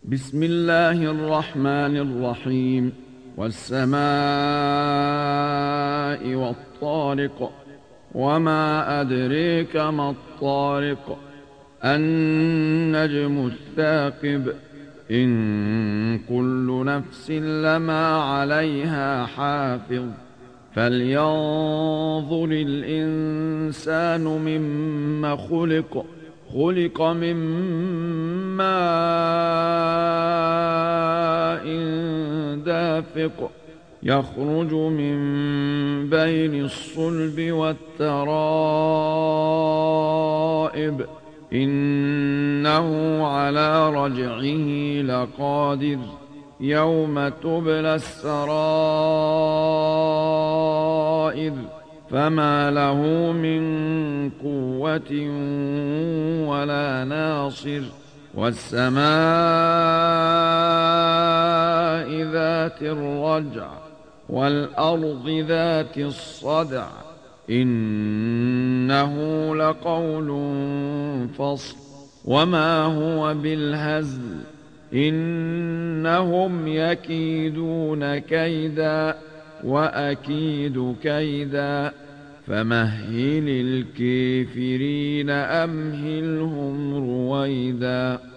بسم الله الرحمن الرحيم. والسماء والطارق، وما أدريك ما الطارق، النجم الثاقب، إن كل نفس لما عليها حافظ. فلينظر الإنسان مما خلق من ماء دافق، يخرج من بين الصلب والترائب، إنه على رجعه لقادر، يوم تبلى السرائر، فما له من قوة ولا ناصر. والسماء ذات الرجع، والأرض ذات الصدع، إنه لقول فصل، وما هو بالهزل، إنهم يكيدون كيدا وأكيد كيدا، فمهل الكافرين أمهلهم رويدا.